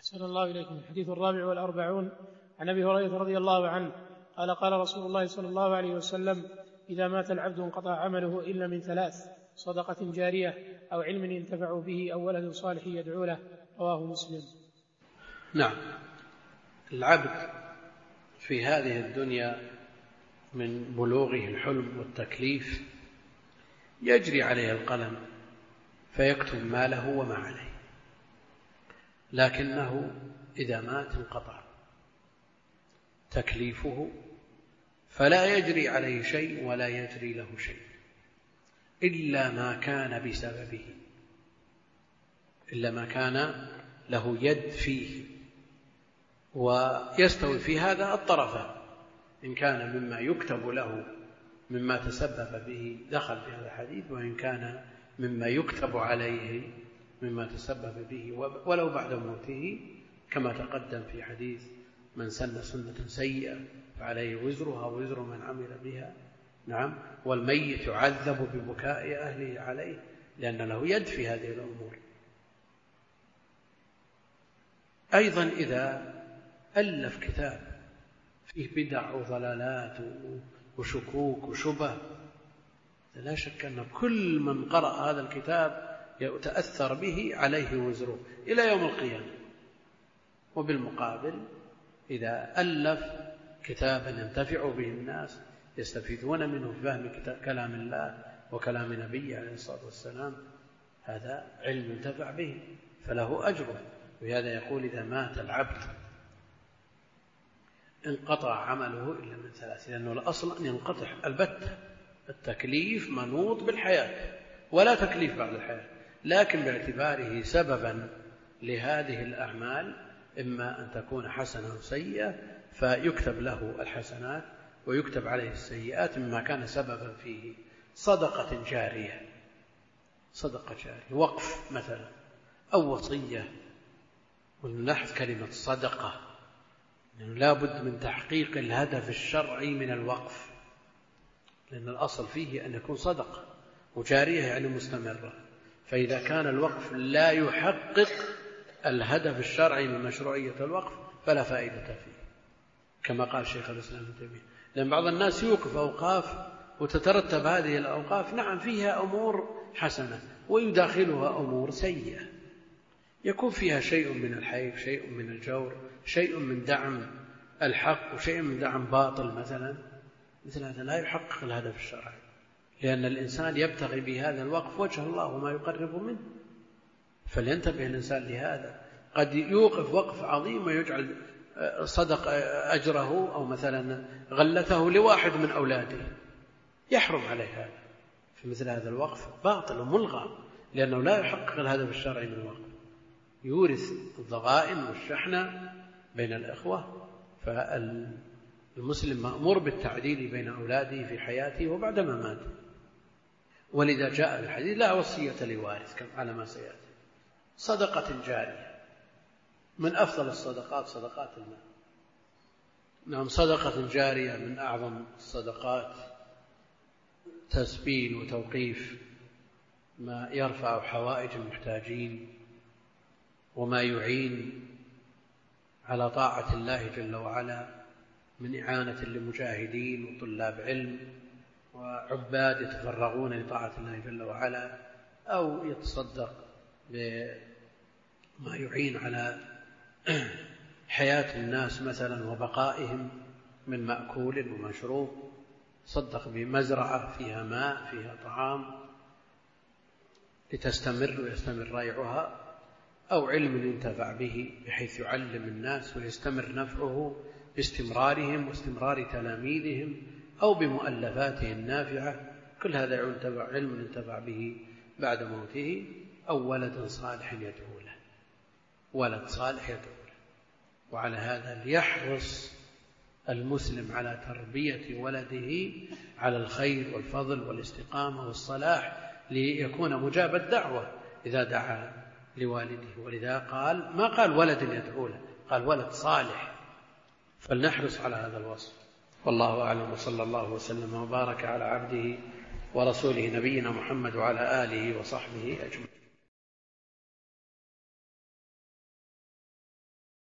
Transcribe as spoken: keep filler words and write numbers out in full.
أحسن الله إليكم. الحديث الرابع والأربعون عن أبي هريرة رضي الله عنه قال قال رسول الله صلى الله عليه وسلم: إذا مات العبد انقطع عمله إلا من ثلاث: صدقة جارية أو علم ينتفع به أو ولد صالح يدعو له. رواه مسلم. نعم، العبد في هذه الدنيا من بلوغه الحلم والتكليف يجري عليه القلم فيكتب ما له وما عليه، لكنه إذا مات انقطع تكليفه فلا يجري عليه شيء ولا يجري له شيء إلا ما كان بسببه، إلا ما كان له يد فيه. ويستوي في هذا الطرفان، إن كان مما يكتب له مما تسبب به دخل في هذا الحديث، وإن كان مما يكتب عليه مما تسبب به ولو بعد موته، كما تقدم في حديث من سن سنة سيئة فعليه وزرها وزر من عمل بها. نعم، والميت يعذب ببكاء أهله عليه لأن له يد في هذه الأمور. أيضا إذا ألف كتاب فيه بدع وضلالات وشكوك وشبه، لا شك أن كل من قرأ هذا الكتاب يتأثر به عليه وزره إلى يوم القيامة. وبالمقابل إذا ألف كتابا ينتفع به الناس يستفيدون منه في فهم كلام الله وكلام نبيه عليه الصلاة والسلام، هذا علم ينتفع به فله أجره. وهذا يقول: إذا مات العبد انقطع عمله إلا من ثلاث، لأنه الأصل أن ينقطع البتة. التكليف منوط بالحياة ولا تكليف بعد الحياة، لكن باعتباره سببا لهذه الأعمال إما أن تكون حسنة أو سيئة فيكتب له الحسنات ويكتب عليه السيئات مما كان سببا فيه. صدقة جارية، صدقة جارية، وقف مثلا أو وصية. ونلاحظ كلمة صدقة، يعني لا بد من تحقيق الهدف الشرعي من الوقف، لأن الأصل فيه أن يكون صدقة، وجارية يعني مستمرة. فإذا كان الوقف لا يحقق الهدف الشرعي من مشروعية الوقف فلا فائدة فيه، كما قال شيخ الإسلام ابن تيمية. لأن بعض الناس يوقف أوقاف وتترتب هذه الأوقاف نعم فيها أمور حسنة ويداخلها أمور سيئة، يكون فيها شيء من الحيف، شيء من الجور، شيء من دعم الحق وشيء من دعم باطل مثلا. مثل هذا لا يحقق الهدف الشرعي، لأن الإنسان يبتغي بهذا الوقف وجه الله وما يقرب منه، فلينتبه الإنسان لهذا. قد يوقف وقف عظيم ويجعل صدق أجره أو مثلا غلته لواحد من أولاده، يحرم عليه هذا. في مثل هذا الوقف باطل وملغى، لأنه لا يحقق الهدف الشرعي من الوقف، يورث الضغائن والشحنة بين الإخوة. فالمسلم مأمور بالتعديل بين أولاده في حياته وبعد مماته. ولذا جاء الحديث: لا وصية لوارث، كما على ما سيأتي. صدقة جارية، من أفضل الصدقات صدقات المال. نعم، صدقة جارية من أعظم الصدقات، تسبيل وتوقيف ما يرفع حوائج المحتاجين وما يعين على طاعة الله جل وعلا من إعانة لمجاهدين وطلاب علم وعباد يتفرغون لطاعة الله جل وعلا، أو يتصدق بما يعين على حياة الناس مثلا وبقائهم من مأكول ومشروب، صدق بمزرعة فيها ماء فيها طعام لتستمر ويستمر ريعها، أو علم ينتفع به بحيث يعلم الناس ويستمر نفعه باستمرارهم واستمرار تلاميذهم، أو بمؤلفاته النافعة. كل هذا علم ينتفع به بعد موته، أو ولد صالح يدعو له، ولد صالح يدعو له. وعلى هذا ليحرص المسلم على تربية ولده على الخير والفضل والاستقامة والصلاح، ليكون مجاب الدعوة إذا دعا لوالده. ولذا قال ما قال ولد يدعو له، قال ولد صالح. فلنحرص على هذا الوصف. والله أعلم، وصلى الله وسلم وبارك على عبده ورسوله نبينا محمد وعلى آله وصحبه أجمعين.